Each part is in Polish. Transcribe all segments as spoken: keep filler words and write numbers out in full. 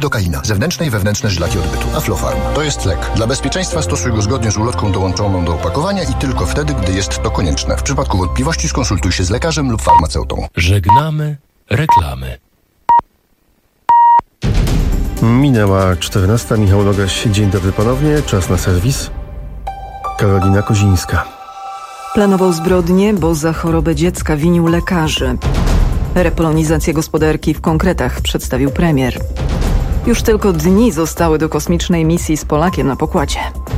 Lidokaina. Zewnętrzne i wewnętrzne żylaki odbytu. Aflofarm. To jest lek. Dla bezpieczeństwa stosuj go zgodnie z ulotką dołączoną do opakowania i tylko wtedy, gdy jest to konieczne. W przypadku wątpliwości skonsultuj się z lekarzem lub farmaceutą. Żegnamy reklamy. Minęła czternasta. Michał Logaś. Dzień dobry ponownie. Czas na serwis. Karolina Kozińska. Planował zbrodnię, bo za chorobę dziecka winił lekarzy. Repolonizację gospodarki w konkretach przedstawił premier. Już tylko dni zostały do kosmicznej misji z Polakiem na pokładzie.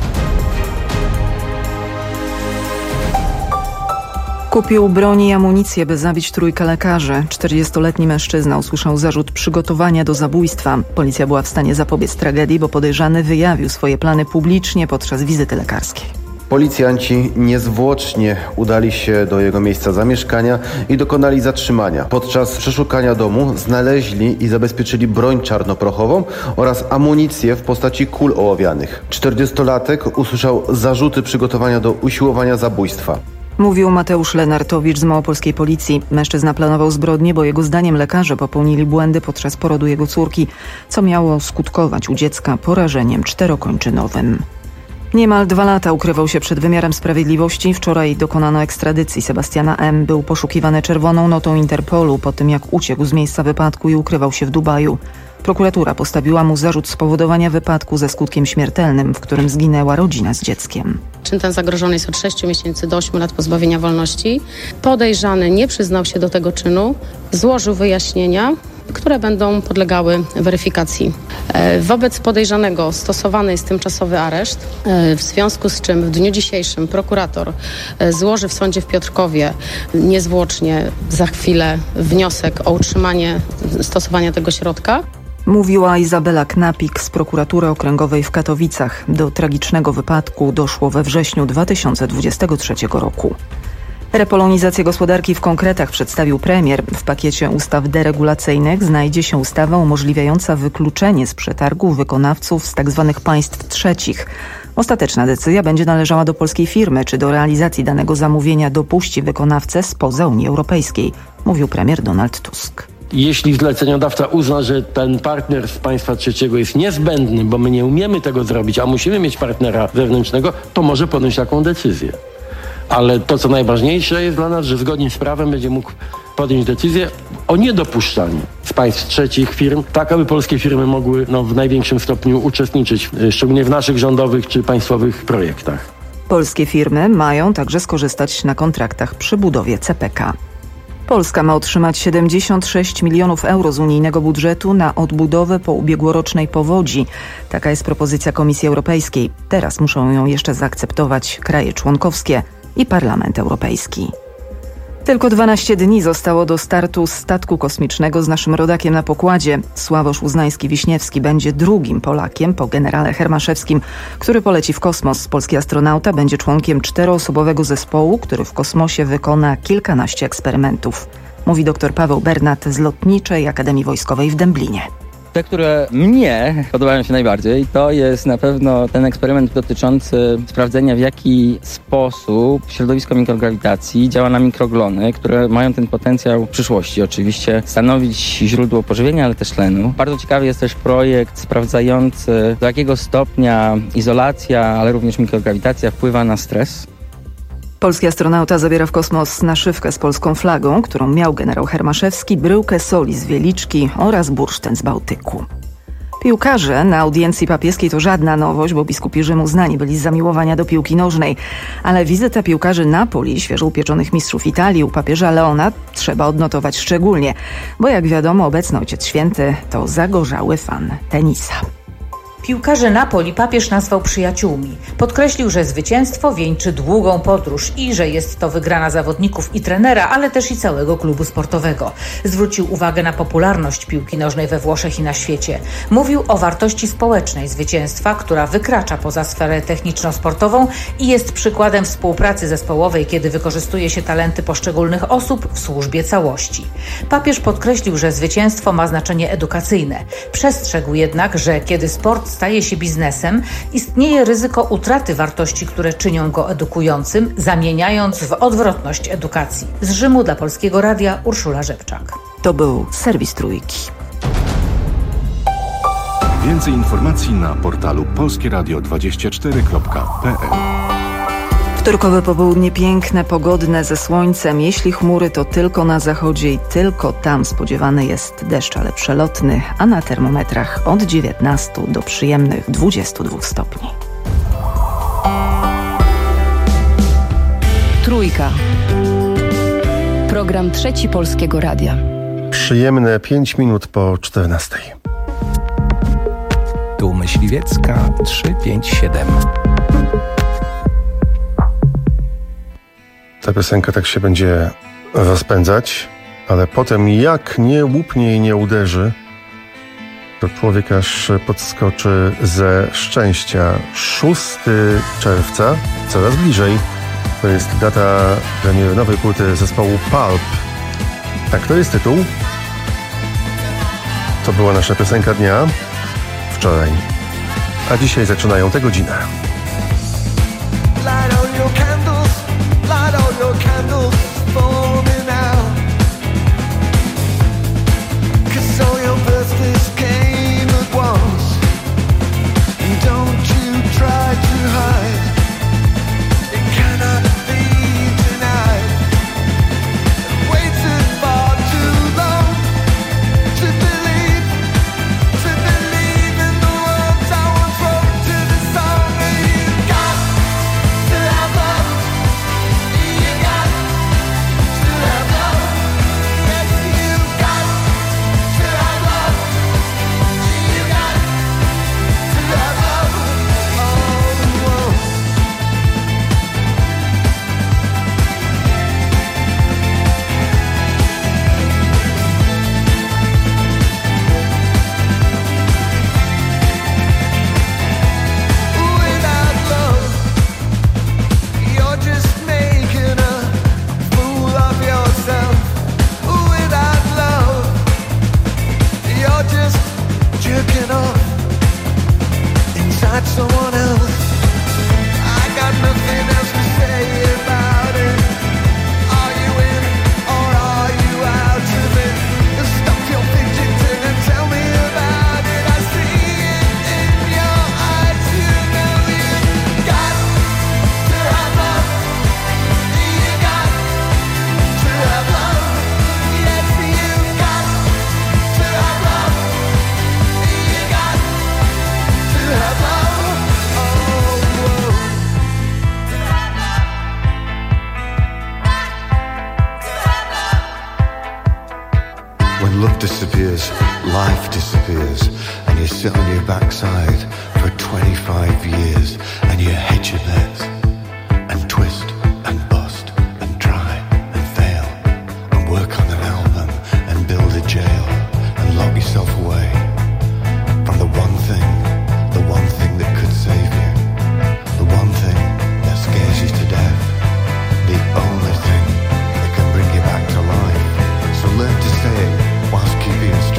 Kupił broń i amunicję, by zabić trójkę lekarzy. czterdziestoletni mężczyzna usłyszał zarzut przygotowania do zabójstwa. Policja była w stanie zapobiec tragedii, bo podejrzany wyjawił swoje plany publicznie podczas wizyty lekarskiej. Policjanci niezwłocznie udali się do jego miejsca zamieszkania i dokonali zatrzymania. Podczas przeszukania domu znaleźli i zabezpieczyli broń czarnoprochową oraz amunicję w postaci kul ołowianych. czterdziestolatek usłyszał zarzuty przygotowania do usiłowania zabójstwa. Mówił Mateusz Lenartowicz z małopolskiej policji. Mężczyzna planował zbrodnię, bo jego zdaniem lekarze popełnili błędy podczas porodu jego córki, co miało skutkować u dziecka porażeniem czterokończynowym. Niemal dwa lata ukrywał się przed wymiarem sprawiedliwości. Wczoraj dokonano ekstradycji Sebastiana M. Był poszukiwany czerwoną notą Interpolu po tym, jak uciekł z miejsca wypadku i ukrywał się w Dubaju. Prokuratura postawiła mu zarzut spowodowania wypadku ze skutkiem śmiertelnym, w którym zginęła rodzina z dzieckiem. Czyn ten zagrożony jest od sześciu miesięcy do ośmiu lat pozbawienia wolności. Podejrzany nie przyznał się do tego czynu, złożył wyjaśnienia, które będą podlegały weryfikacji. Wobec podejrzanego stosowany jest tymczasowy areszt, w związku z czym w dniu dzisiejszym prokurator złoży w sądzie w Piotrkowie niezwłocznie za chwilę wniosek o utrzymanie stosowania tego środka. Mówiła Izabela Knapik z prokuratury okręgowej w Katowicach. Do tragicznego wypadku doszło we wrześniu dwa tysiące dwudziestego trzeciego roku. Repolonizację gospodarki w konkretach przedstawił premier. W pakiecie ustaw deregulacyjnych znajdzie się ustawa umożliwiająca wykluczenie z przetargu wykonawców z tzw. państw trzecich. Ostateczna decyzja będzie należała do polskiej firmy, czy do realizacji danego zamówienia dopuści wykonawcę spoza Unii Europejskiej, mówił premier Donald Tusk. Jeśli zleceniodawca uzna, że ten partner z państwa trzeciego jest niezbędny, bo my nie umiemy tego zrobić, a musimy mieć partnera zewnętrznego, to może podjąć taką decyzję. Ale to, co najważniejsze jest dla nas, że zgodnie z prawem będzie mógł podjąć decyzję o niedopuszczaniu z państw trzecich firm, tak aby polskie firmy mogły no, w największym stopniu uczestniczyć, szczególnie w naszych rządowych czy państwowych projektach. Polskie firmy mają także skorzystać na kontraktach przy budowie C P K. Polska ma otrzymać siedemdziesiąt sześć milionów euro z unijnego budżetu na odbudowę po ubiegłorocznej powodzi. Taka jest propozycja Komisji Europejskiej. Teraz muszą ją jeszcze zaakceptować kraje członkowskie i Parlament Europejski. Tylko dwanaście dni zostało do startu statku kosmicznego z naszym rodakiem na pokładzie. Sławosz Uznański-Wiśniewski będzie drugim Polakiem po generale Hermaszewskim, który poleci w kosmos. Polski astronauta będzie członkiem czteroosobowego zespołu, który w kosmosie wykona kilkanaście eksperymentów. Mówi dr Paweł Bernat z Lotniczej Akademii Wojskowej w Dęblinie. Te, które mnie podobają się najbardziej, to jest na pewno ten eksperyment dotyczący sprawdzenia, w jaki sposób środowisko mikrograwitacji działa na mikroglony, które mają ten potencjał w przyszłości oczywiście stanowić źródło pożywienia, ale też tlenu. Bardzo ciekawy jest też projekt sprawdzający, do jakiego stopnia izolacja, ale również mikrograwitacja wpływa na stres. Polski astronauta zabiera w kosmos naszywkę z polską flagą, którą miał generał Hermaszewski, bryłkę soli z Wieliczki oraz bursztyn z Bałtyku. Piłkarze na audiencji papieskiej to żadna nowość, bo biskupi Rzymu znani byli z zamiłowania do piłki nożnej. Ale wizytę piłkarzy Napoli, świeżo upieczonych mistrzów Italii u papieża Leona trzeba odnotować szczególnie, bo jak wiadomo obecny Ojciec Święty to zagorzały fan tenisa. Piłkarzy Napoli papież nazwał przyjaciółmi. Podkreślił, że zwycięstwo wieńczy długą podróż i że jest to wygrana zawodników i trenera, ale też i całego klubu sportowego. Zwrócił uwagę na popularność piłki nożnej we Włoszech i na świecie. Mówił o wartości społecznej zwycięstwa, która wykracza poza sferę techniczno-sportową i jest przykładem współpracy zespołowej, kiedy wykorzystuje się talenty poszczególnych osób w służbie całości. Papież podkreślił, że zwycięstwo ma znaczenie edukacyjne. Przestrzegł jednak, że kiedy sport staje się biznesem, istnieje ryzyko utraty wartości, które czynią go edukującym, zamieniając w odwrotność edukacji. Z Rzymu dla Polskiego Radia Urszula Rzepczak. To był serwis Trójki. Więcej informacji na portalu polskie radio dwadzieścia cztery kropka p l. Wtorkowe popołudnie piękne, pogodne, ze słońcem. Jeśli chmury, to tylko na zachodzie i tylko tam spodziewany jest deszcz, ale przelotny, a na termometrach od dziewiętnastu do przyjemnych dwudziestu dwóch stopni. Trójka. Program Trzeci Polskiego Radia. Przyjemne pięć minut po czternastej. Tu Myśliwiecka trzysta pięćdziesiąt siedem. Ta piosenka tak się będzie rozpędzać, ale potem jak nie łupnie i nie uderzy, to człowiek aż podskoczy ze szczęścia. szóstego czerwca, coraz bliżej. To jest data premiery nowej płyty zespołu Pulp. Tak, to jest tytuł. To była nasza piosenka dnia wczoraj. A dzisiaj zaczynają tę godzinę.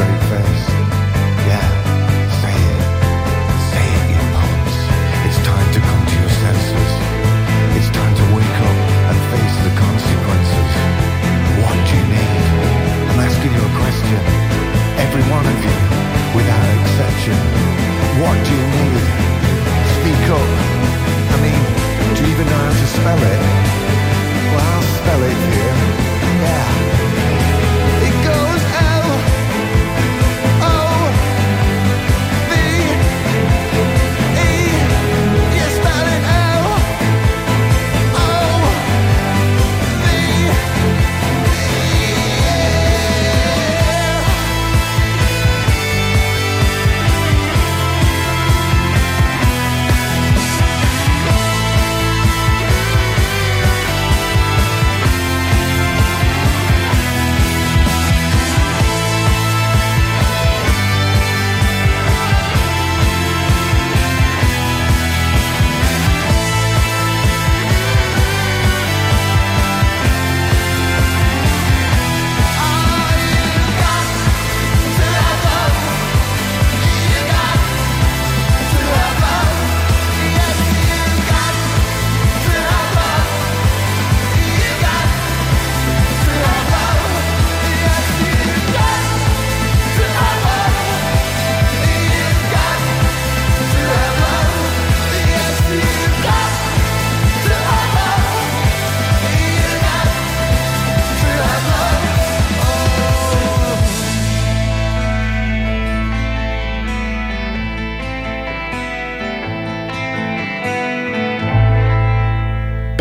It's time to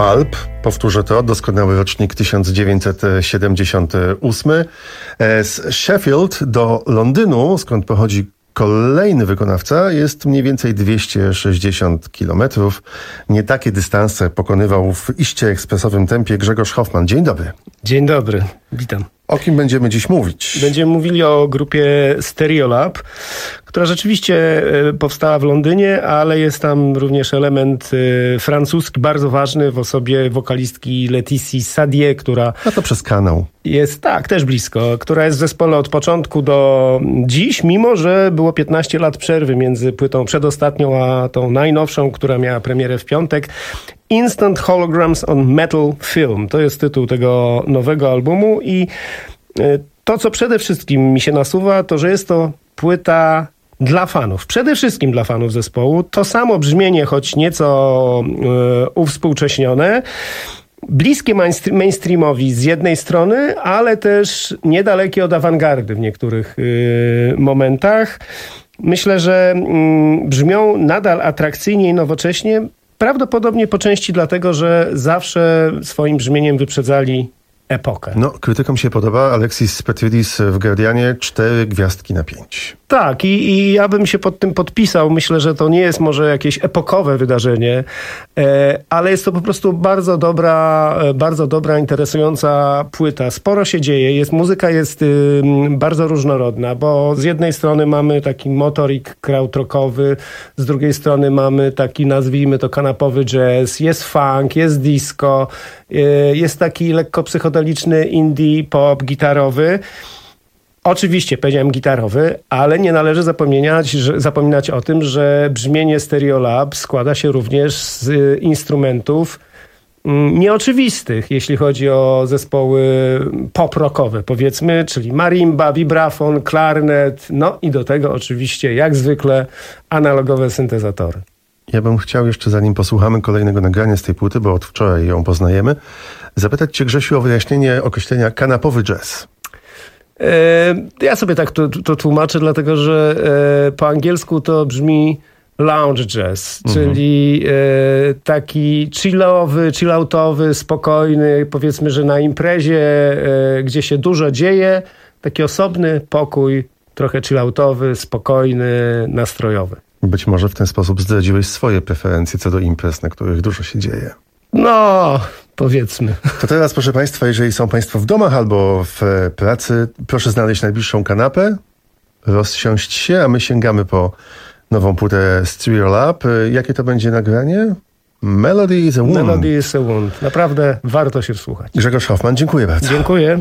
Pulp, powtórzę to, doskonały rocznik tysiąc dziewięćset siedemdziesiąty ósmy. Z Sheffield do Londynu, skąd pochodzi kolejny wykonawca, jest mniej więcej dwieście sześćdziesiąt kilometrów. Nie takie dystanse pokonywał w iście ekspresowym tempie Grzegorz Hoffman. Dzień dobry. Dzień dobry, witam. O kim będziemy dziś mówić? Będziemy mówili o grupie Stereolab, która rzeczywiście powstała w Londynie, ale jest tam również element francuski bardzo ważny w osobie wokalistki Laetitia Sadier, która... A to przez kanał. Jest, tak, też blisko, która jest w zespole od początku do dziś, mimo że było piętnaście lat przerwy między płytą przedostatnią a tą najnowszą, która miała premierę w piątek. Instant Holograms on Metal Film. To jest tytuł tego nowego albumu i to, co przede wszystkim mi się nasuwa, to, że jest to płyta dla fanów. Przede wszystkim dla fanów zespołu. To samo brzmienie, choć nieco yy, uwspółcześnione. Bliskie mainstreamowi z jednej strony, ale też niedalekie od awangardy w niektórych yy, momentach. Myślę, że yy, brzmią nadal atrakcyjnie i nowocześnie. Prawdopodobnie po części dlatego, że zawsze swoim brzmieniem wyprzedzali epokę. No, krytykom się podoba. Alexis Petridis w Guardianie cztery gwiazdki na pięć. Tak, i, i ja bym się pod tym podpisał. Myślę, że to nie jest może jakieś epokowe wydarzenie, e, ale jest to po prostu bardzo dobra, bardzo dobra, interesująca płyta. Sporo się dzieje. Jest, muzyka jest y, bardzo różnorodna, bo z jednej strony mamy taki motorik krautrockowy, z drugiej strony mamy taki, nazwijmy to, kanapowy jazz, jest funk, jest disco, y, jest taki lekko psychodeliczny indie pop gitarowy. Oczywiście powiedziałem gitarowy, ale nie należy zapominać, że, zapominać o tym, że brzmienie Stereolab składa się również z y, instrumentów mm, nieoczywistych, jeśli chodzi o zespoły pop-rockowe, powiedzmy, czyli marimba, vibrafon, klarnet, no i do tego oczywiście, jak zwykle, analogowe syntezatory. Ja bym chciał jeszcze, zanim posłuchamy kolejnego nagrania z tej płyty, bo od wczoraj ją poznajemy, zapytać cię, Grzesiu, o wyjaśnienie określenia kanapowy jazz. Ja sobie tak to, to tłumaczę, dlatego że po angielsku to brzmi lounge jazz, mhm. czyli taki chillowy, chilloutowy, spokojny, powiedzmy, że na imprezie, gdzie się dużo dzieje, taki osobny pokój, trochę chilloutowy, spokojny, nastrojowy. Być może w ten sposób zdradziłeś swoje preferencje co do imprez, na których dużo się dzieje. No, powiedzmy. To teraz, proszę Państwa, jeżeli są Państwo w domach albo w pracy, proszę znaleźć najbliższą kanapę, rozsiąść się, a my sięgamy po nową płytę Stereolab. Jakie to będzie nagranie? Melody is a Wound. Melody is a Wound. Naprawdę warto się wsłuchać. Grzegorz Hoffman, dziękuję bardzo. Dziękuję.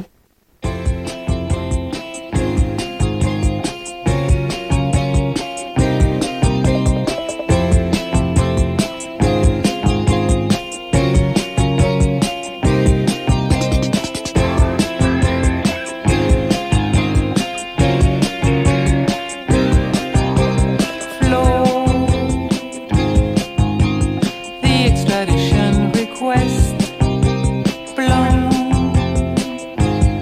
Extradition request blown.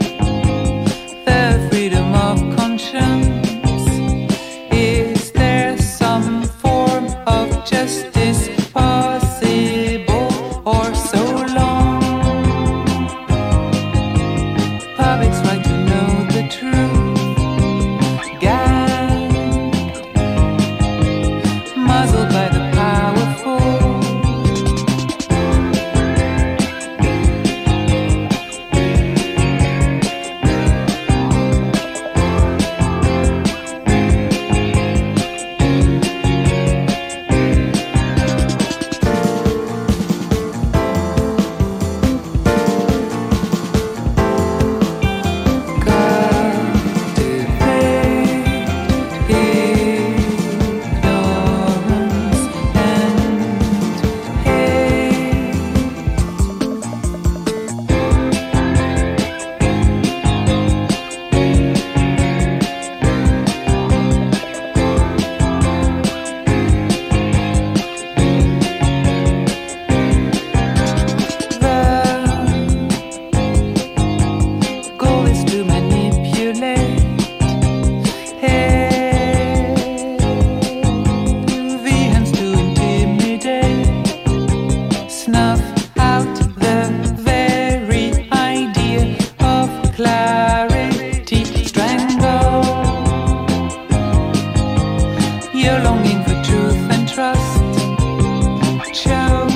your longing for truth and trust choke.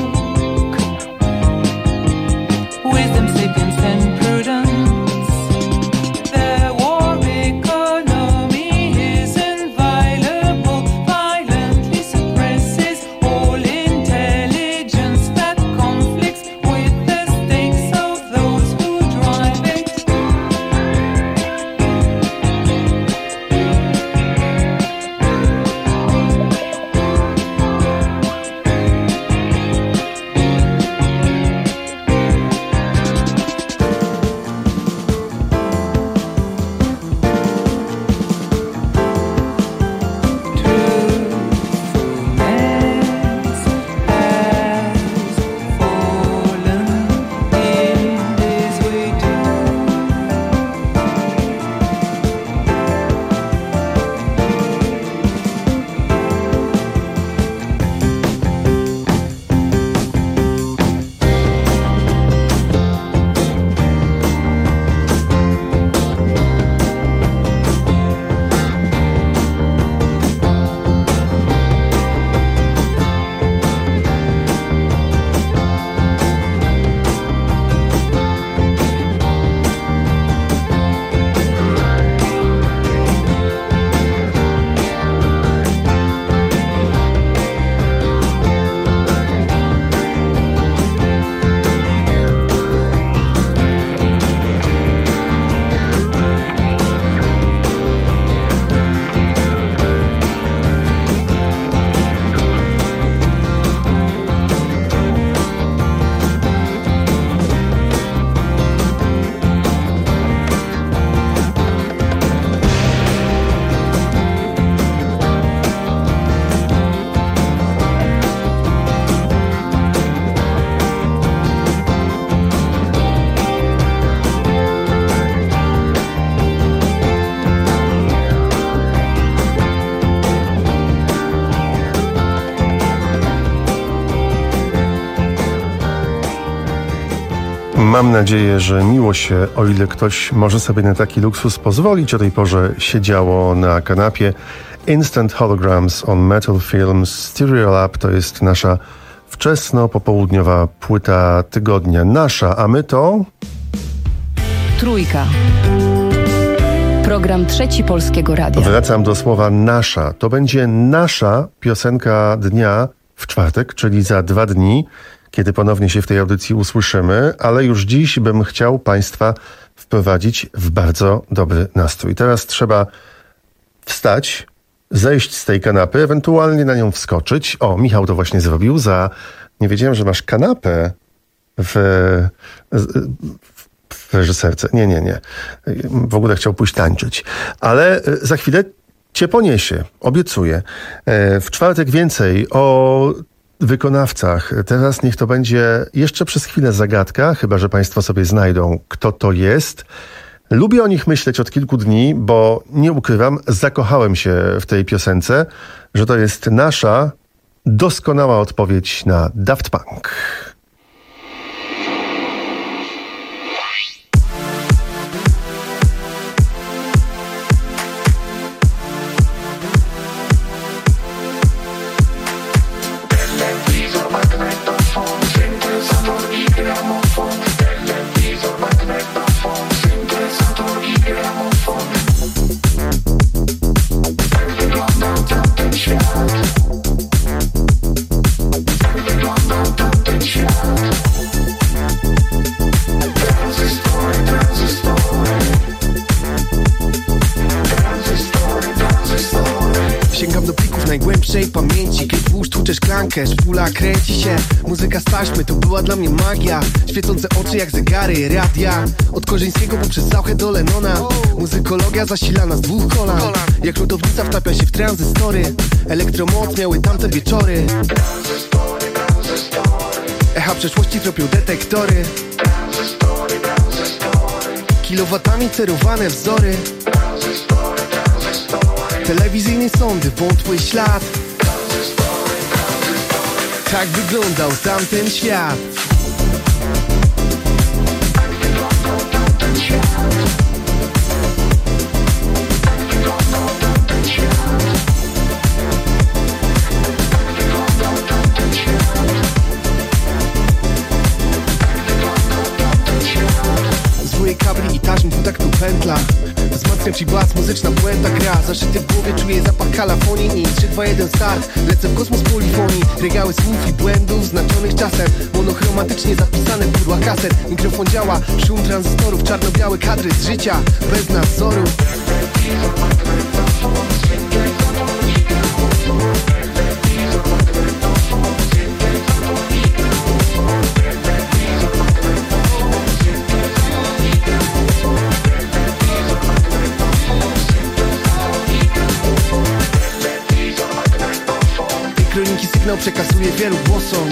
Wisdom, sapience and prudence, their war economy is inviolable, violently suppresses all intelligence that conflicts with the stakes of those who drive it. Mam nadzieję, że miło się, o ile ktoś może sobie na taki luksus pozwolić, o tej porze siedziało na kanapie. Instant Holograms on Metal Films Stereo Lab to jest nasza wczesno-popołudniowa płyta tygodnia. Nasza, a my to... Trójka. Program Trzeci Polskiego Radia. Wracam do słowa nasza. To będzie nasza piosenka dnia w czwartek, czyli za dwa dni, kiedy ponownie się w tej audycji usłyszymy, ale już dziś bym chciał Państwa wprowadzić w bardzo dobry nastrój. Teraz trzeba wstać, zejść z tej kanapy, ewentualnie na nią wskoczyć. O, Michał to właśnie zrobił. Za nie wiedziałem, że masz kanapę w, w reżyserce. Nie, nie, nie. W ogóle chciał pójść tańczyć. Ale za chwilę cię poniesie. Obiecuję. W czwartek więcej o wykonawcach. Teraz niech to będzie jeszcze przez chwilę zagadka, chyba że Państwo sobie znajdą, kto to jest. Lubię o nich myśleć od kilku dni, bo nie ukrywam, zakochałem się w tej piosence, że to jest nasza doskonała odpowiedź na Daft Punk. Najgłębszej pamięci, kiedy włóż tłucze szklankę, szpula kręci się. Muzyka z taśmy to była dla mnie magia. Świecące oczy jak zegary, radia. Od Korzyńskiego poprzez Sauchę do Lennona. Muzykologia zasilana z dwóch kolan. Jak lodownica wtapia się w tranzystory. Elektromoc miały tamte wieczory. Echa przeszłości tropią detektory. Kilowatami cerowane wzory. Telewizyjne sądy, wątły ślad. Tak wyglądał tamten świat. Kręci bas, muzyczna błęda gra. Zaszyty w głowie czuję zapach kalafonii. I trzy, dwa, jeden start, lecę w kosmos polifonii. Regały słów i błędów znaczonych czasem. Monochromatycznie zapisane pudła kaset. Mikrofon działa, szum tranzystorów. Czarno-białe kadry z życia, bez nadzoru. Kroniki sygnał przekazuje wielu głosom.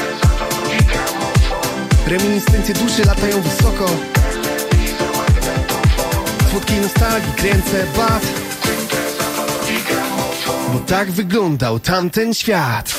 Reminiscencje duszy latają wysoko. Słodkiej nostalgii kręcę bat, bo tak wyglądał tamten świat.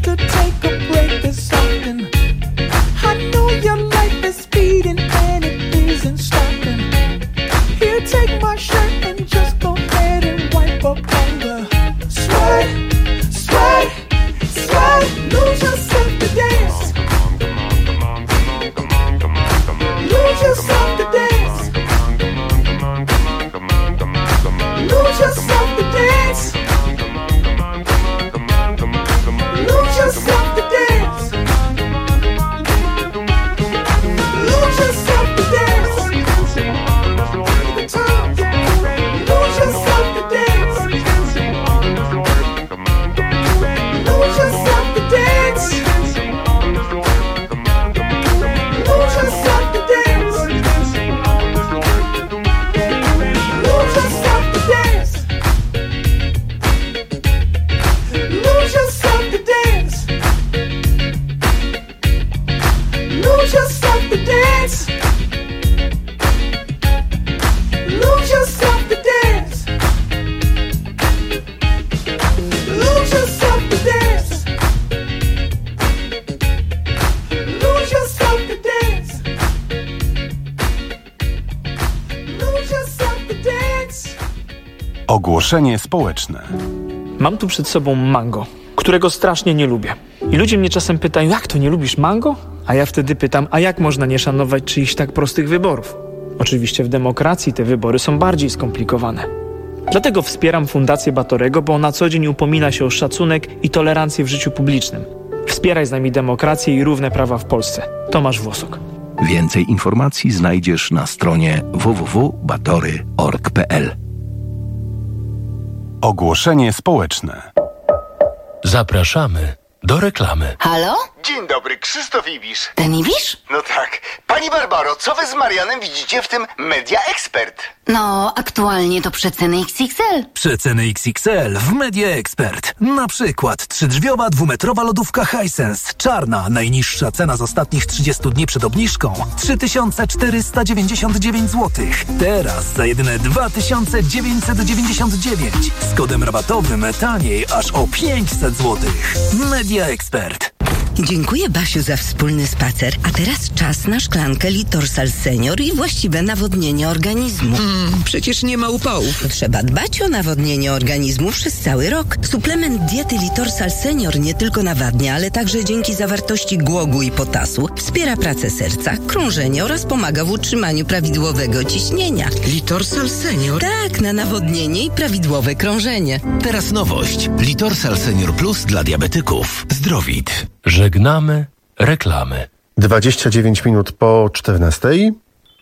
could take a break this often. I know your life is speeding and it isn't stopping. Here, take my shirt and just go ahead and wipe up all the sweat, sweat, sweat. Lose yourself to dance. Lose yourself to dance. Lose yourself to dance. Lose yourself to dance. Lose yourself to dance. Lose yourself to dance. Lose yourself to dance. Lose yourself to dance. Lose yourself to dance. Lose yourself to dance. Lose yourself to dance. Lose yourself to dance. Lose yourself to dance. Lose yourself to dance. Lose yourself to dance. Lose yourself to dance. Ogłoszenie społeczne. Mam tu przed sobą mango, którego strasznie nie lubię. I ludzie mnie czasem pytają, jak to nie lubisz mango? A ja wtedy pytam, a jak można nie szanować czyichś tak prostych wyborów? Oczywiście w demokracji te wybory są bardziej skomplikowane. Dlatego wspieram Fundację Batorego, bo na co dzień upomina się o szacunek i tolerancję w życiu publicznym. Wspieraj z nami demokrację i równe prawa w Polsce. Tomasz Włosok. Więcej informacji znajdziesz na stronie w w w kropka batory kropka org kropka p l. Ogłoszenie społeczne. Zapraszamy do reklamy. Halo? Dzień dobry, Krzysztof Ibisz. Ten Ibisz? No tak. Pani Barbaro, co wy z Marianem widzicie w tym Media Expert? No, aktualnie to przeceny X X L. Przeceny X X L w Media Expert. Na przykład trzydrzwiowa dwumetrowa lodówka Hisense. Czarna. Najniższa cena z ostatnich trzydziestu dni przed obniżką. trzy tysiące czterysta dziewięćdziesiąt dziewięć złotych. Teraz za jedyne dwa tysiące dziewięćset dziewięćdziesiąt dziewięć. Z kodem rabatowym taniej aż o pięćset złotych. Media Expert. Dziękuję, Basiu, za wspólny spacer. A teraz czas na szklankę Litorsal Senior i właściwe nawodnienie organizmu. Mm, przecież nie ma upałów. Trzeba dbać o nawodnienie organizmu przez cały rok. Suplement diety Litorsal Senior nie tylko nawadnia, ale także dzięki zawartości głogu i potasu wspiera pracę serca, krążenie oraz pomaga w utrzymaniu prawidłowego ciśnienia. Litorsal Senior? Tak, na nawodnienie i prawidłowe krążenie. Teraz nowość. Litorsal Senior Plus dla diabetyków. Zdrowit. Żegnamy reklamy. dwadzieścia dziewięć minut po czternastej.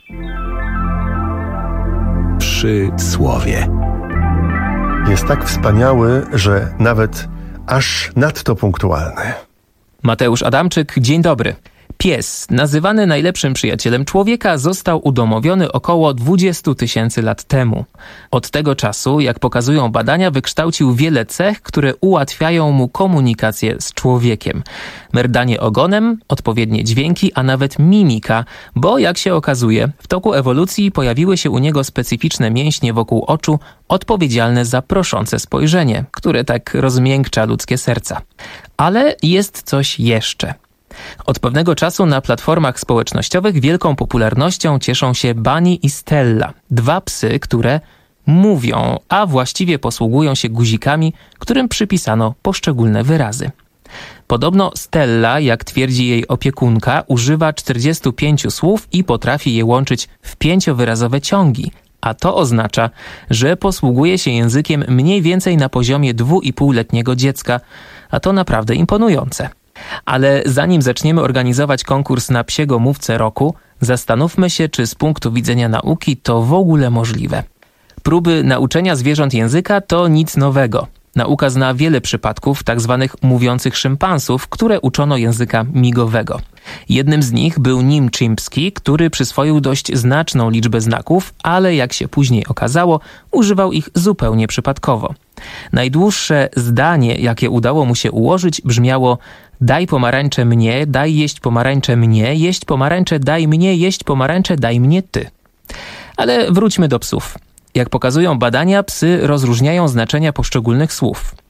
Przysłowie. Jest tak wspaniały, że nawet aż nadto punktualny. Mateusz Adamczyk, dzień dobry. Pies, nazywany najlepszym przyjacielem człowieka, został udomowiony około dwudziestu tysięcy lat temu. Od tego czasu, jak pokazują badania, wykształcił wiele cech, które ułatwiają mu komunikację z człowiekiem. Merdanie ogonem, odpowiednie dźwięki, a nawet mimika, bo jak się okazuje, w toku ewolucji pojawiły się u niego specyficzne mięśnie wokół oczu, odpowiedzialne za proszące spojrzenie, które tak rozmiękcza ludzkie serca. Ale jest coś jeszcze. Od pewnego czasu na platformach społecznościowych wielką popularnością cieszą się Bunny i Stella, dwa psy, które mówią, a właściwie posługują się guzikami, którym przypisano poszczególne wyrazy. Podobno Stella, jak twierdzi jej opiekunka, używa czterdziestu pięciu słów i potrafi je łączyć w pięciowyrazowe ciągi, a to oznacza, że posługuje się językiem mniej więcej na poziomie dwuipółletniego dziecka, a to naprawdę imponujące. Ale zanim zaczniemy organizować konkurs na psiego mówcę roku, zastanówmy się, czy z punktu widzenia nauki to w ogóle możliwe. Próby nauczenia zwierząt języka to nic nowego. Nauka zna wiele przypadków tzw. mówiących szympansów, które uczono języka migowego. Jednym z nich był Nim Chimpski, który przyswoił dość znaczną liczbę znaków, ale jak się później okazało, używał ich zupełnie przypadkowo. Najdłuższe zdanie, jakie udało mu się ułożyć, brzmiało: daj pomarańcze mnie, daj jeść pomarańcze mnie, jeść pomarańcze, daj mnie, jeść pomarańcze, daj mnie ty. Ale wróćmy do psów. Jak pokazują badania, psy rozróżniają znaczenia poszczególnych słów.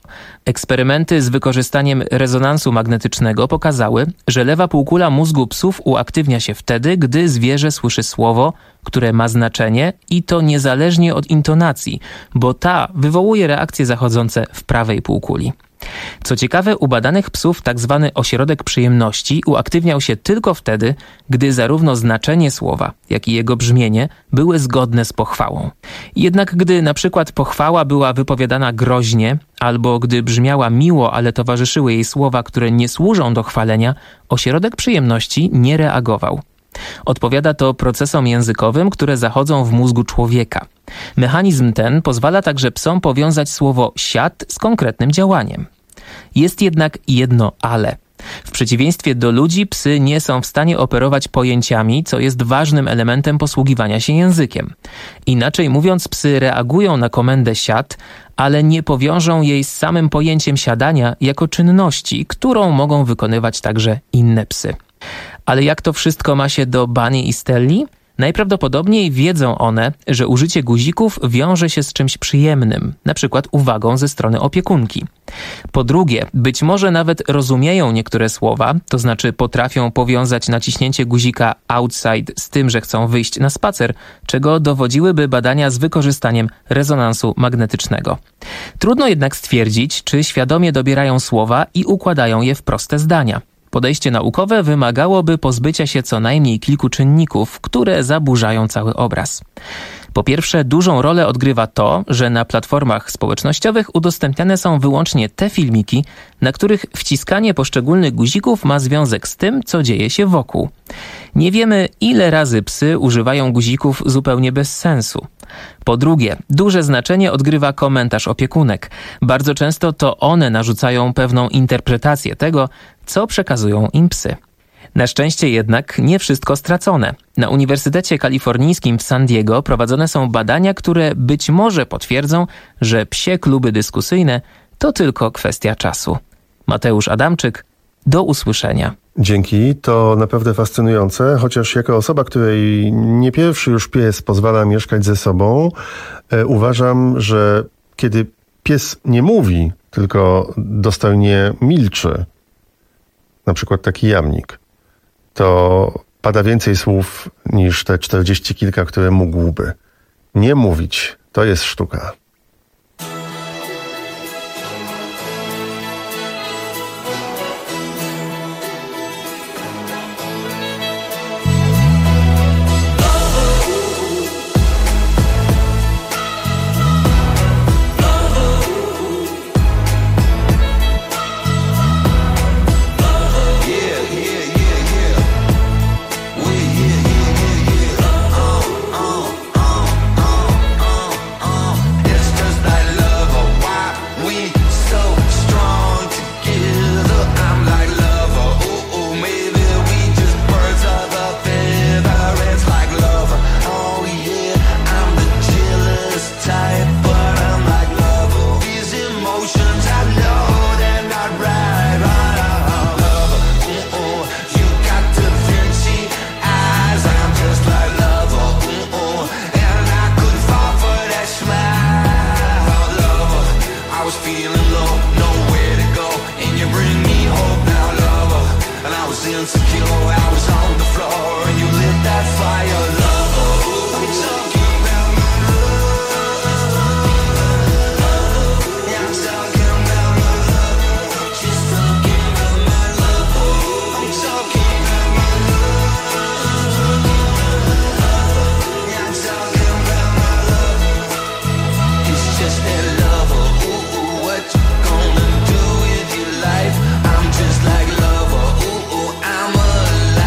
Eksperymenty z wykorzystaniem rezonansu magnetycznego pokazały, że lewa półkula mózgu psów uaktywnia się wtedy, gdy zwierzę słyszy słowo, które ma znaczenie i to niezależnie od intonacji, bo ta wywołuje reakcje zachodzące w prawej półkuli. Co ciekawe, u badanych psów tzw. ośrodek przyjemności uaktywniał się tylko wtedy, gdy zarówno znaczenie słowa, jak i jego brzmienie były zgodne z pochwałą. Jednak gdy na przykład pochwała była wypowiadana groźnie, albo gdy brzmiała miło, ale towarzyszyły jej słowa, które nie służą do chwalenia, ośrodek przyjemności nie reagował. Odpowiada to procesom językowym, które zachodzą w mózgu człowieka. Mechanizm ten pozwala także psom powiązać słowo siad z konkretnym działaniem. Jest jednak jedno ale. W przeciwieństwie do ludzi psy nie są w stanie operować pojęciami, co jest ważnym elementem posługiwania się językiem. Inaczej mówiąc, psy reagują na komendę siad, ale nie powiążą jej z samym pojęciem siadania jako czynności, którą mogą wykonywać także inne psy. Ale jak to wszystko ma się do Bunny i Stelli? Najprawdopodobniej wiedzą one, że użycie guzików wiąże się z czymś przyjemnym, na przykład uwagą ze strony opiekunki. Po drugie, być może nawet rozumieją niektóre słowa, to znaczy potrafią powiązać naciśnięcie guzika outside z tym, że chcą wyjść na spacer, czego dowodziłyby badania z wykorzystaniem rezonansu magnetycznego. Trudno jednak stwierdzić, czy świadomie dobierają słowa i układają je w proste zdania. Podejście naukowe wymagałoby pozbycia się co najmniej kilku czynników, które zaburzają cały obraz. Po pierwsze, dużą rolę odgrywa to, że na platformach społecznościowych udostępniane są wyłącznie te filmiki, na których wciskanie poszczególnych guzików ma związek z tym, co dzieje się wokół. Nie wiemy, ile razy psy używają guzików zupełnie bez sensu. Po drugie, duże znaczenie odgrywa komentarz opiekunek. Bardzo często to one narzucają pewną interpretację tego, co przekazują im psy. Na szczęście jednak nie wszystko stracone. Na Uniwersytecie Kalifornijskim w San Diego prowadzone są badania, które być może potwierdzą, że psie kluby dyskusyjne to tylko kwestia czasu. Mateusz Adamczyk, do usłyszenia. Dzięki, to naprawdę fascynujące, chociaż jako osoba, której nie pierwszy już pies pozwala mieszkać ze sobą, e, uważam, że kiedy pies nie mówi, tylko dostojnie milczy, na przykład taki jamnik, to pada więcej słów niż te czterdzieści kilka, które mógłby. Nie mówić, to jest sztuka. I'm just like lover, ooh, ooh, I'm alive.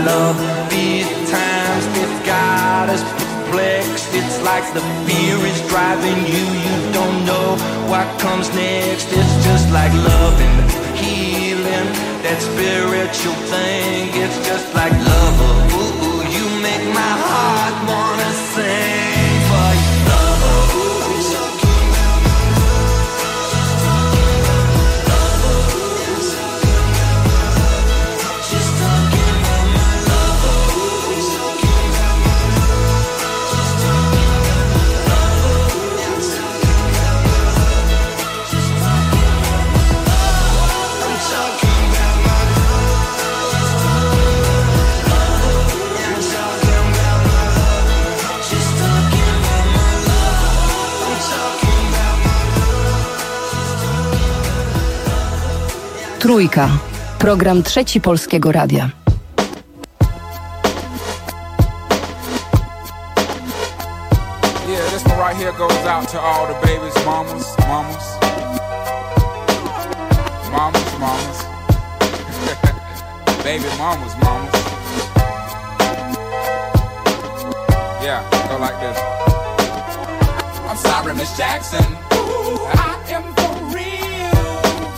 love. These times they've got us perplexed. It's like the fear is driving you. You don't know what comes next. It's just like loving, healing, that spiritual thing. It's just like love. Ooh, ooh, you make my heart wanna sing for you. Love. Ooh, I'm talking about my love. Just talking about my love. Ooh, I'm talking about my love. Just talking about my love. I'm talking about my love. Just talking about my love. I'm talking about my Trójka. Program Trzeci Polskiego Radia. Yeah, this one right here goes out to all the babies, mamas, mamas, mamas, mamas, baby mamas, mamas. Yeah, go like this. I'm sorry, Miss Jackson. Ooh, I am for real.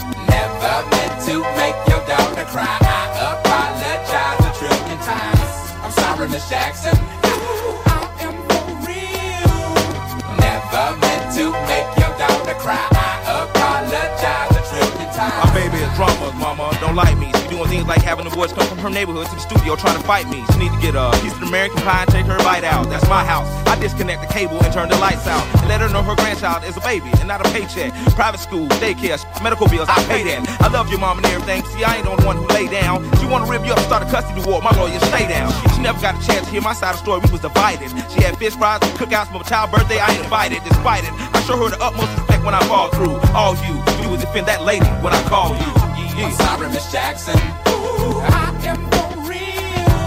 Never meant to make your daughter cry. I apologize a trillion times. I'm sorry, Miss Jackson. Ooh, I am for real. Never meant to make your daughter cry. I apologize a trillion times. My baby is drama, mama, don't like me. She doing things like having the boys come from her neighborhood to the studio trying to fight me. She need to get a piece of American pie and take her bite out. That's my house. I disconnect the cable and turn the lights out and let her know her grandchild is a baby and not a paycheck. Private school, daycare, medical bills, I pay that. I love your mom and everything. See, I ain't the one who lay down. She wanna rip you up and start a custody war. My lawyer, stay down. She never got a chance to hear my side of the story. We was divided. She had fish fries and cookouts for my child's birthday. I ain't invited. Despite it, I show her the utmost respect when I fall through. All you, you would defend that lady when I call you. Yeah. I'm sorry, Miss Jackson. Ooh, I am for real.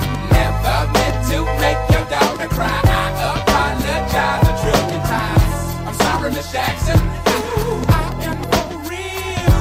Never meant to make your daughter cry. I apologize a trillion times. I'm sorry, Miss Jackson. Ooh, I am for real.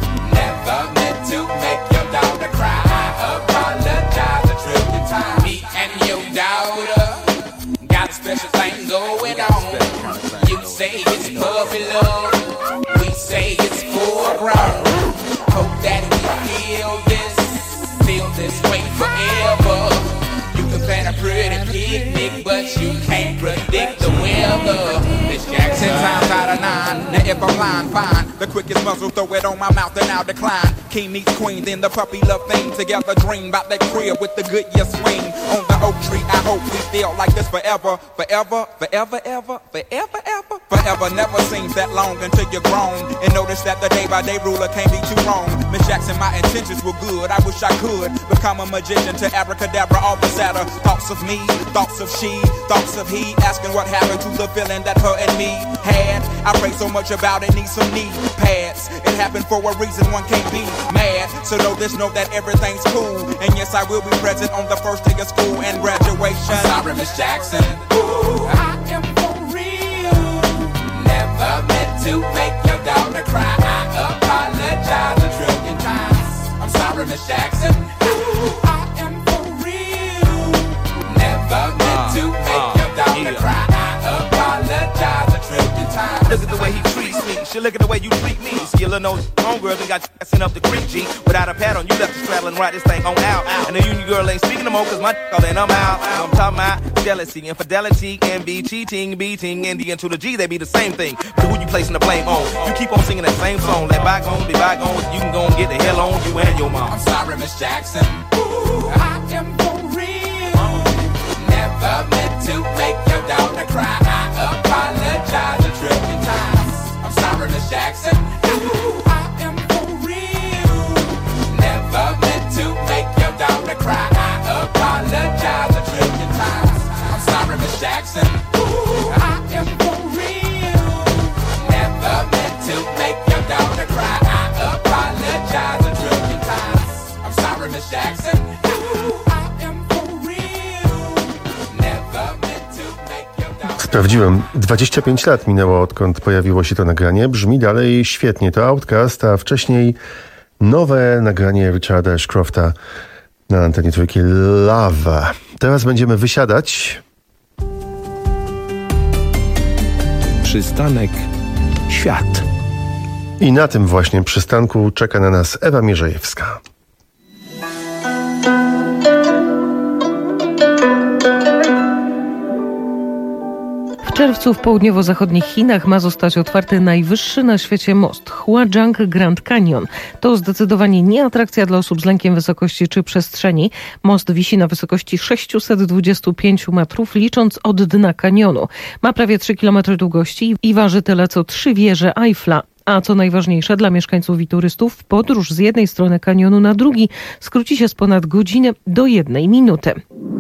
Never meant to make your daughter cry. I apologize a trillion times. Me and your daughter got a special thing going on. You say it's puppy love. We say it's foreground. Hope that we feel this, feel this way forever. You can plan a pretty picnic, but you can't predict the weather. Miss Jackson, times out of nine. Now if I'm lying, fine. The quickest muzzle, throw it on my mouth and I'll decline. King meets queen, then the puppy love thing. Together dream about that crib with the good year swing. On the oak tree, I hope we feel like this forever. Forever, forever, ever, forever, ever. Forever never seems that long until you're grown. And notice that the day by day ruler can't be too wrong. Miss Jackson, my intentions were good. I wish I could become a magician to abracadabra all the sadder. Thoughts of me, thoughts of she, thoughts of he. Asking what happened to the feeling that her and me had. I pray so much about it, need some knee pads. It happened for a reason, one can't be mad. So know this, know that everything's cool. And yes, I will be present on the first day of school and graduation. I'm sorry, Miss Jackson. Ooh, I am for real. Never meant to make your daughter cry. I apologize a trillion times. I'm sorry, Miss Jackson. Ooh, I am for real. Never meant to make your daughter cry. I apologize a trillion times. Look at the way he treats me. Shit, look at the way you treat me. Skillin' those homegirls and got sent up the creek, G. Without a pad on, you left the straddle and ride this thing on out. And the union girl ain't speaking no more, cause my all and I'm out. I'm talking about jealousy, infidelity, envy, cheating, beating, and the N to the G, they be the same thing. But who you placing the blame on? You keep on singing that same song. Let bygones be bygones. You can go and get the hell on you and your mom. I'm sorry, Miss Jackson. Ooh, I am for real. Never meant to make your daughter cry. I apologize a trillion times. I'm sorry, Miss Jackson. Ooh, I am for real. Never meant to make your daughter cry. I apologize a trillion times. I'm sorry, Miss Jackson. Ooh, I am for real. Never meant to make your daughter cry. I apologize a trillion times. I'm sorry, Miss Jackson. Ooh, I am for real. Never meant to make your daughter. Sprawdziłem, dwadzieścia pięć lat minęło, odkąd pojawiło się to nagranie. Brzmi dalej świetnie. To Outcast, a wcześniej nowe nagranie Richarda Ashcrofta Na antenie Trójki Lawa. Teraz będziemy wysiadać. Przystanek Świat. I na tym właśnie przystanku czeka na nas Ewa Mierzejewska. W czerwcu w południowo-zachodnich Chinach ma zostać otwarty najwyższy na świecie most Huazhang Grand Canyon. To zdecydowanie nie atrakcja dla osób z lękiem wysokości czy przestrzeni. Most wisi na wysokości sześćset dwadzieścia pięć metrów, licząc od dna kanionu. Ma prawie trzy kilometry długości i waży tyle co trzy wieże Eiffla. A co najważniejsze dla mieszkańców i turystów, podróż z jednej strony kanionu na drugi skróci się z ponad godziny do jednej minuty.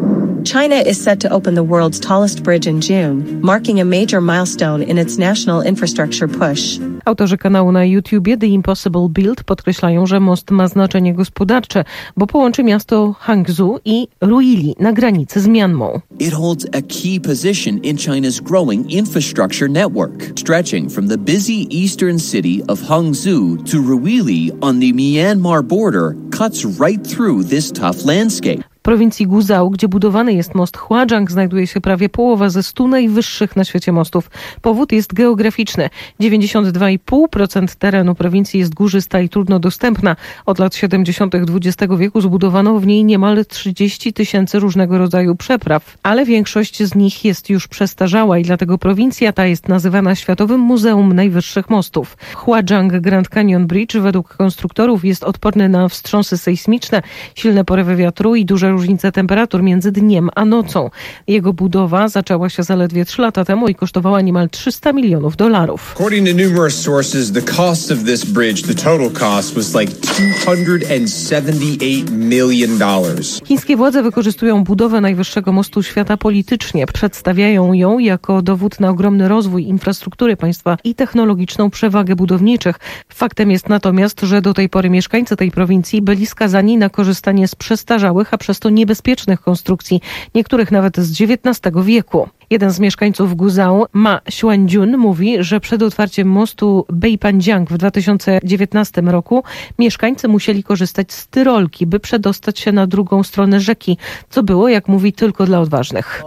China is set to open the world's tallest bridge in June, marking a major milestone in its national infrastructure push. Autorzy kanału na YouTubie The Impossible Build podkreślają, że most ma znaczenie gospodarcze, bo połączy miasto Hangzhou i Ruili na granicy z Myanmą. It holds a key position in China's growing infrastructure network, stretching from the busy eastern city of Hangzhou to Ruili on the Myanmar border, cuts right through this tough landscape. W prowincji Guzhou, gdzie budowany jest most Huazhang, znajduje się prawie połowa ze stu najwyższych na świecie mostów. Powód jest geograficzny. dziewięćdziesiąt dwa i pół procent terenu prowincji jest górzysta i trudno dostępna. Od lat siedemdziesiątych dwudziestego wieku zbudowano w niej niemal trzydzieści tysięcy różnego rodzaju przepraw, ale większość z nich jest już przestarzała i dlatego prowincja ta jest nazywana Światowym Muzeum Najwyższych Mostów. Huazhang Grand Canyon Bridge według konstruktorów jest odporny na wstrząsy sejsmiczne, silne porywy wiatru i duże różnice temperatur między dniem a nocą. Jego budowa zaczęła się zaledwie trzy lata temu i kosztowała niemal trzysta milionów dolarów. According to numerous sources, the cost of this bridge, the total cost was like two hundred seventy-eight million dollars. Chińskie władze wykorzystują budowę najwyższego mostu świata politycznie. Przedstawiają ją jako dowód na ogromny rozwój infrastruktury państwa i technologiczną przewagę budowniczych. Faktem jest natomiast, że do tej pory mieszkańcy tej prowincji byli skazani na korzystanie z przestarzałych, a przez to niebezpiecznych konstrukcji, niektórych nawet z dziewiętnastego wieku. Jeden z mieszkańców Guzhou, Ma Xuanjun, mówi, że przed otwarciem mostu Beipanjiang w dwa tysiące dziewiętnastym roku mieszkańcy musieli korzystać z tyrolki, by przedostać się na drugą stronę rzeki, co było, jak mówi, tylko dla odważnych.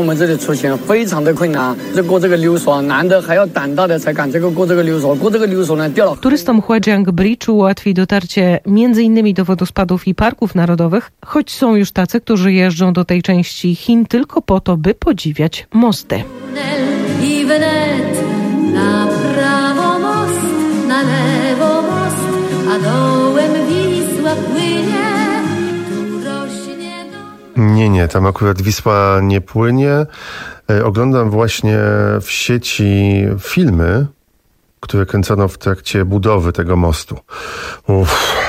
Turystom Huazhang Bridge ułatwi dotarcie między innymi do wodospadów i parków narodowych, choć są już tacy, którzy jeżdżą do tej części Chin tylko po to, by podziwiać mosty. I wnet, na prawo most, na lewo most, a dołem Wisła płynie, tu rośnie do... Nie, nie, tam akurat Wisła nie płynie. Oglądam właśnie w sieci filmy, które kręcono w trakcie budowy tego mostu. Uff.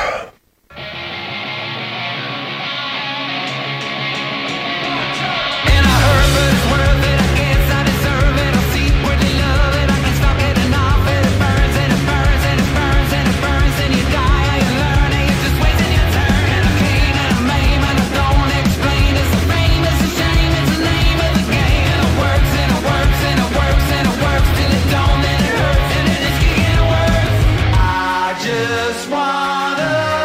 Just wanna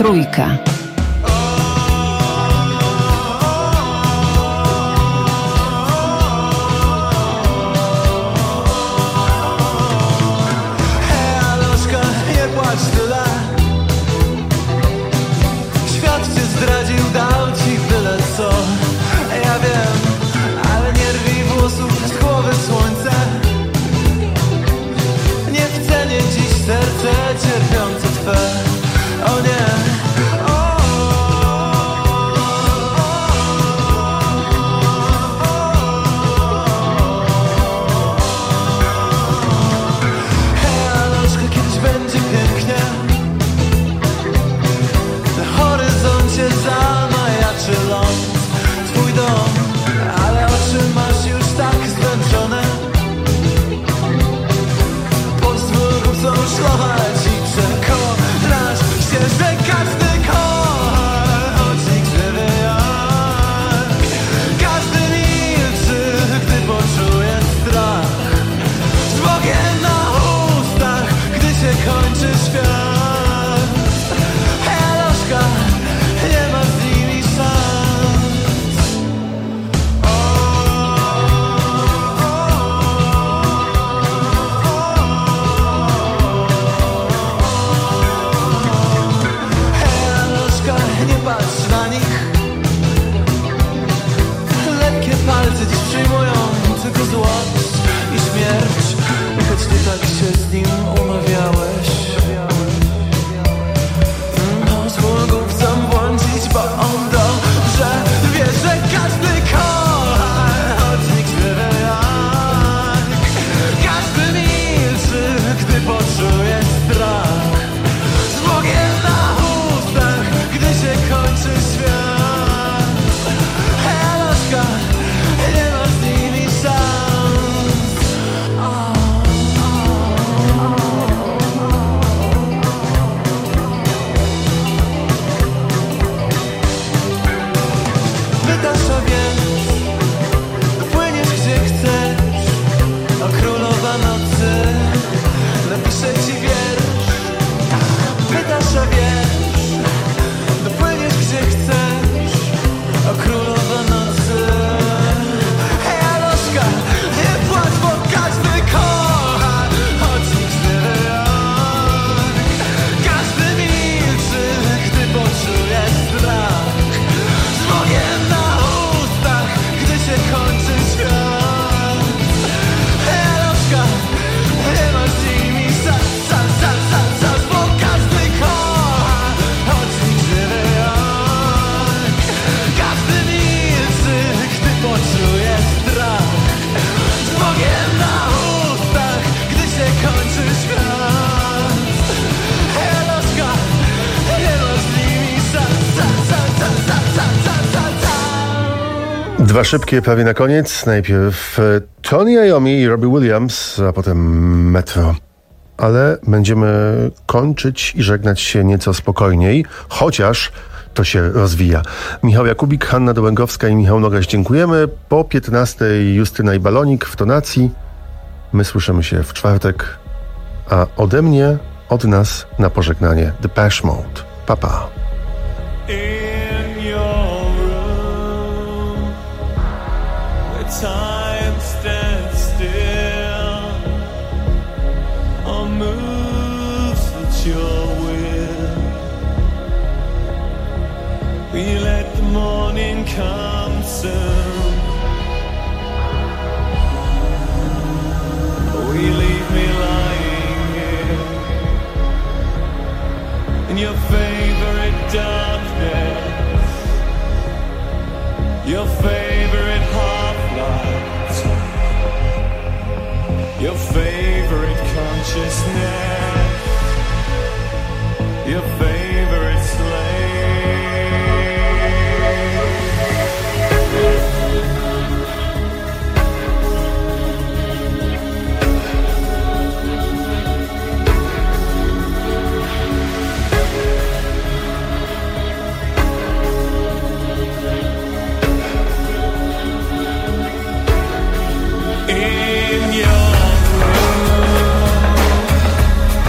Trójka. Cierpiące twe, o nie, o, hej, Aloczka, kiedyś będzie pięknie. Na horyzoncie zamajaczy ląd, twój dom, ale oczy masz już tak zmęczone. Pozwól chcą szlochać i przekonasz się, że każdy kocha, choć nikt nie wie jak. Każdy milczy, gdy poczuje strach, z Bogiem na ustach, gdy się kończy świat. Hej, Aloszka, nie ma z nimi szans. Nie patrz na nich. Lekkie palce dziś przyjmują tylko złość i śmierć, choć ty tak się z nim umawiałeś. Pozwól głupcom włączyć, bo on dobrze wie, że każdy kocha, choć nikt nie wie jak. Każdy milczy, gdy poczuje strach, z Bogiem na gdy się kończy świat. Hej, Aloszka, nie ma z nimi szans. Oh, oh, oh. Pytasz, a więc dopłyniesz gdzie chcesz, o królowa nocy napiszę ci wiersz. Pytasz, a więc gdzie chcesz, o królowa nocy. Hej, Aloszka, nie płacz, bo każdy kocha, choć nikt nie wie jak. Każdy milczy, gdy poczuje strach, z Bogiem na ustach, gdy się kończy świat. Hej, Aloszka, nie ma z nimi szans, szans, szans, szans, szans, bo każdy kocha, choć nikt nie wie jak. Każdy milczy, gdy poczuje strach, z Bogiem na ustach, gdy się kończy świat. Hej, Aloszka, nie ma z nimi szans, szans, szans, szans, szans, szans, szans, szans, szans. Dwa szybkie prawie na koniec. Najpierw Tony Iommi i Robbie Williams, a potem Metro. Ale będziemy kończyć i żegnać się nieco spokojniej, chociaż to się rozwija. Michał Jakubik, Hanna Dołęgowska i Michał Nogaś, dziękujemy. Po piętnastej Justyna i Balonik w tonacji. My słyszymy się w czwartek, a ode mnie, od nas na pożegnanie Depeche Mode. Pa, pa. In your room, where time stands still, or moves at your will. We let the morning come soon. We leave me lying here in your favorite darkness, your favorite half-light, your favorite consciousness, your favorite slave. In your room,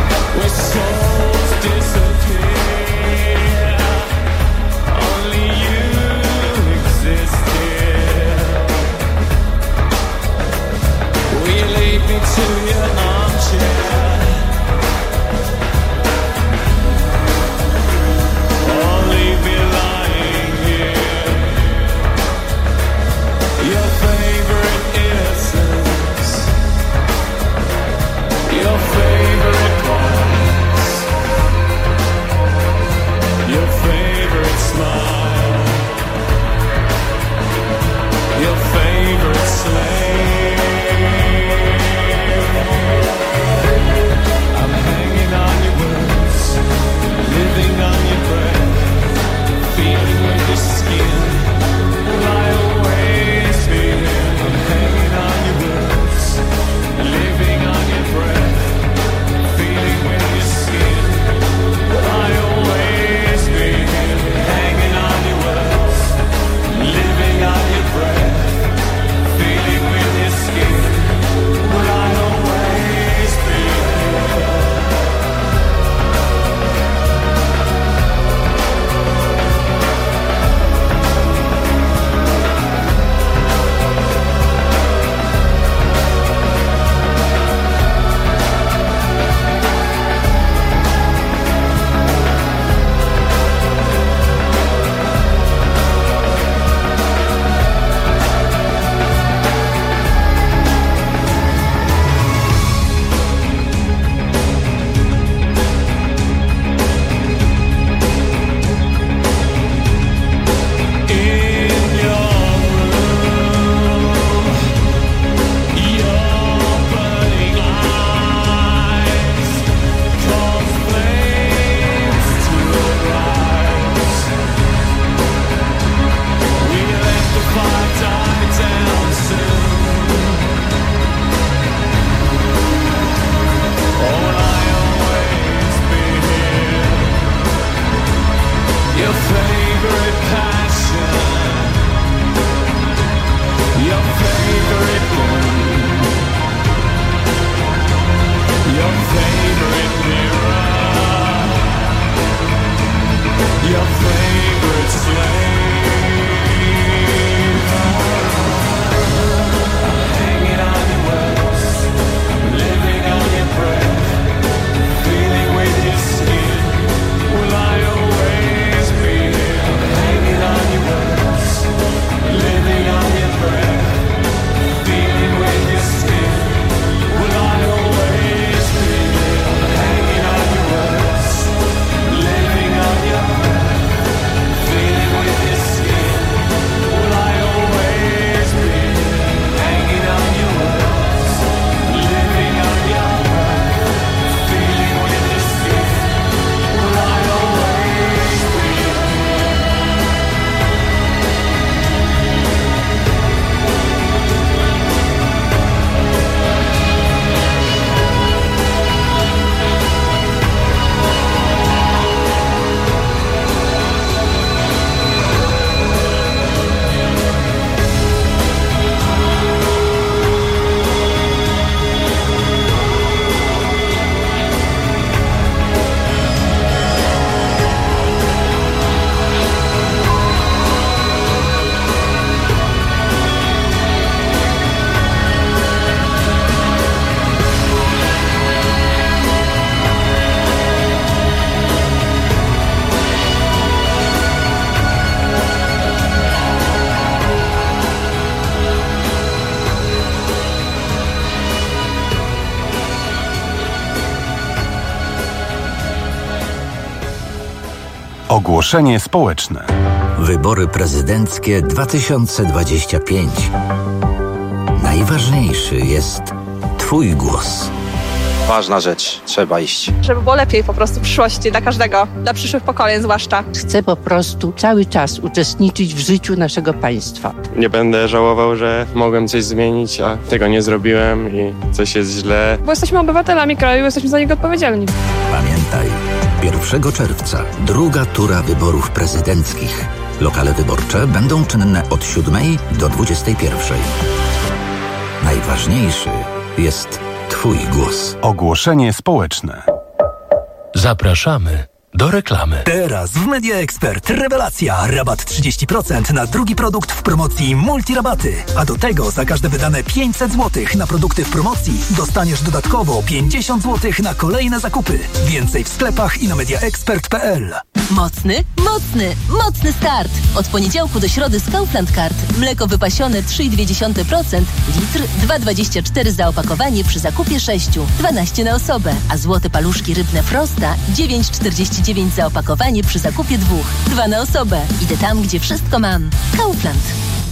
Ogłoszenie społeczne. Wybory prezydenckie dwa tysiące dwadzieścia pięć. Najważniejszy jest Twój głos. Ważna rzecz, trzeba iść. Żeby było lepiej po prostu w przyszłości dla każdego, dla przyszłych pokoleń zwłaszcza. Chcę po prostu cały czas uczestniczyć w życiu naszego państwa. Nie będę żałował, że mogłem coś zmienić, a tego nie zrobiłem i coś jest źle. Bo jesteśmy obywatelami kraju, jesteśmy za niego odpowiedzialni. Pamiętaj, pierwszego czerwca druga tura wyborów prezydenckich. Lokale wyborcze będą czynne od siódmej do dwudziestej pierwszej. Najważniejszy jest Twój głos. Ogłoszenie społeczne. Zapraszamy do reklamy. Teraz w Media Expert rewelacja. Rabat trzydzieści procent na drugi produkt w promocji Multirabaty. A do tego za każde wydane pięćset złotych na produkty w promocji dostaniesz dodatkowo pięćdziesiąt złotych na kolejne zakupy. Więcej w sklepach i na mediaexpert kropka p l. Mocny, mocny, mocny start. Od poniedziałku do środy z Kaufland Card. Mleko wypasione trzy i dwie dziesiąte procent, litr dwa dwadzieścia cztery za opakowanie przy zakupie sześciu, dwanaście na osobę. A złote paluszki rybne Frosta dziewięć czterdzieści dziewięć za opakowanie przy zakupie dwóch, dwa na osobę. Idę tam, gdzie wszystko mam. Kaufland.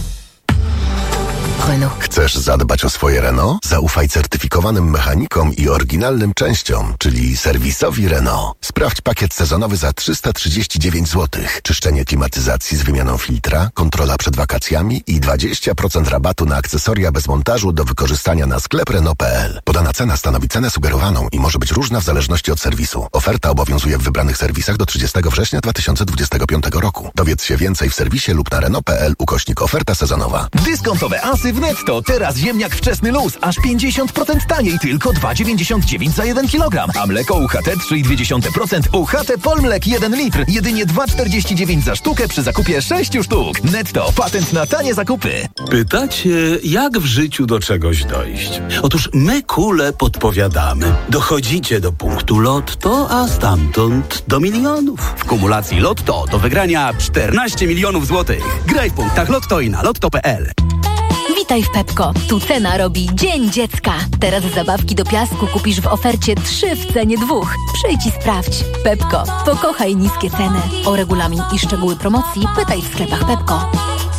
Renault. Chcesz zadbać o swoje Renault? Zaufaj certyfikowanym mechanikom i oryginalnym częściom, czyli serwisowi Renault. Sprawdź pakiet sezonowy za trzysta trzydzieści dziewięć złotych. Czyszczenie klimatyzacji z wymianą filtra, kontrola przed wakacjami i dwadzieścia procent rabatu na akcesoria bez montażu do wykorzystania na sklep Renault kropka p l. Podana cena stanowi cenę sugerowaną i może być różna w zależności od serwisu. Oferta obowiązuje w wybranych serwisach do trzydziestego września dwa tysiące dwudziestego piątego roku. Dowiedz się więcej w serwisie lub na Renault kropka p l ukośnik oferta sezonowa. Dyskontowe asy w Netto. Teraz ziemniak wczesny luz. Aż pięćdziesiąt procent taniej. Tylko dwa dziewięćdziesiąt dziewięć za jeden kilogram. A mleko U H T trzy i dwie dziesiąte procent. U H T Polmlek jeden litr. Jedynie dwa czterdzieści dziewięć za sztukę przy zakupie sześciu sztuk. Netto. Patent na tanie zakupy. Pytacie, jak w życiu do czegoś dojść? Otóż my kule podpowiadamy. Dochodzicie do punktu Lotto, a stamtąd do milionów. W kumulacji Lotto do wygrania czternaście milionów złotych. Graj w punktach Lotto i na lotto kropka p l. Witaj w Pepko. Tu cena robi Dzień Dziecka. Teraz zabawki do piasku kupisz w ofercie trzy w cenie dwóch. Przyjdź i sprawdź. Pepko. Pokochaj niskie ceny. O regulamin i szczegóły promocji pytaj w sklepach Pepko.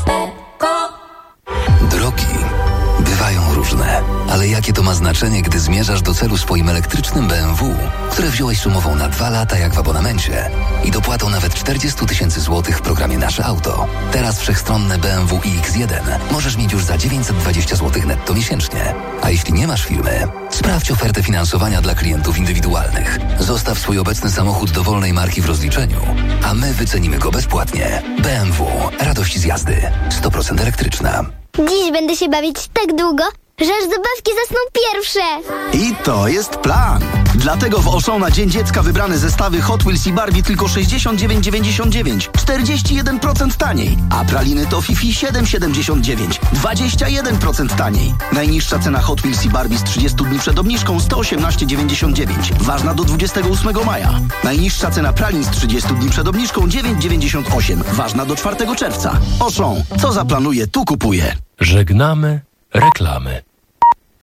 Drogi bywają różne, ale jakie to ma znaczenie, gdy zmierzasz do celu swoim elektrycznym B M W, które wziąłeś sumową na dwa lata jak w abonamencie i dopłatą nawet czterdzieści tysięcy złotych w programie Nasze Auto. Teraz wszechstronne B M W i X jeden możesz mieć już za dziewięćset dwadzieścia złotych netto miesięcznie. A jeśli nie masz firmy, sprawdź ofertę finansowania dla klientów indywidualnych. Zostaw swój obecny samochód dowolnej marki w rozliczeniu, a my wycenimy go bezpłatnie. B M W. Radość z jazdy. sto procent elektryczna. Dziś będę się bawić tak długo, że aż zabawki zasną pierwsze. I to jest plan. Dlatego w Auchan na Dzień Dziecka wybrane zestawy Hot Wheels i Barbie tylko sześćdziesiąt dziewięć dziewięćdziesiąt dziewięć, czterdzieści jeden procent taniej. A praliny Toffifee siedem siedemdziesiąt dziewięć, dwadzieścia jeden procent taniej. Najniższa cena Hot Wheels i Barbie z trzydziestu dni przed obniżką sto osiemnaście dziewięćdziesiąt dziewięć. Ważna do dwudziestego ósmego maja. Najniższa cena pralin z trzydziestu dni przed obniżką dziewięć dziewięćdziesiąt osiem. Ważna do czwartego czerwca. Auchan. Co zaplanuje, tu kupuje. Żegnamy reklamy.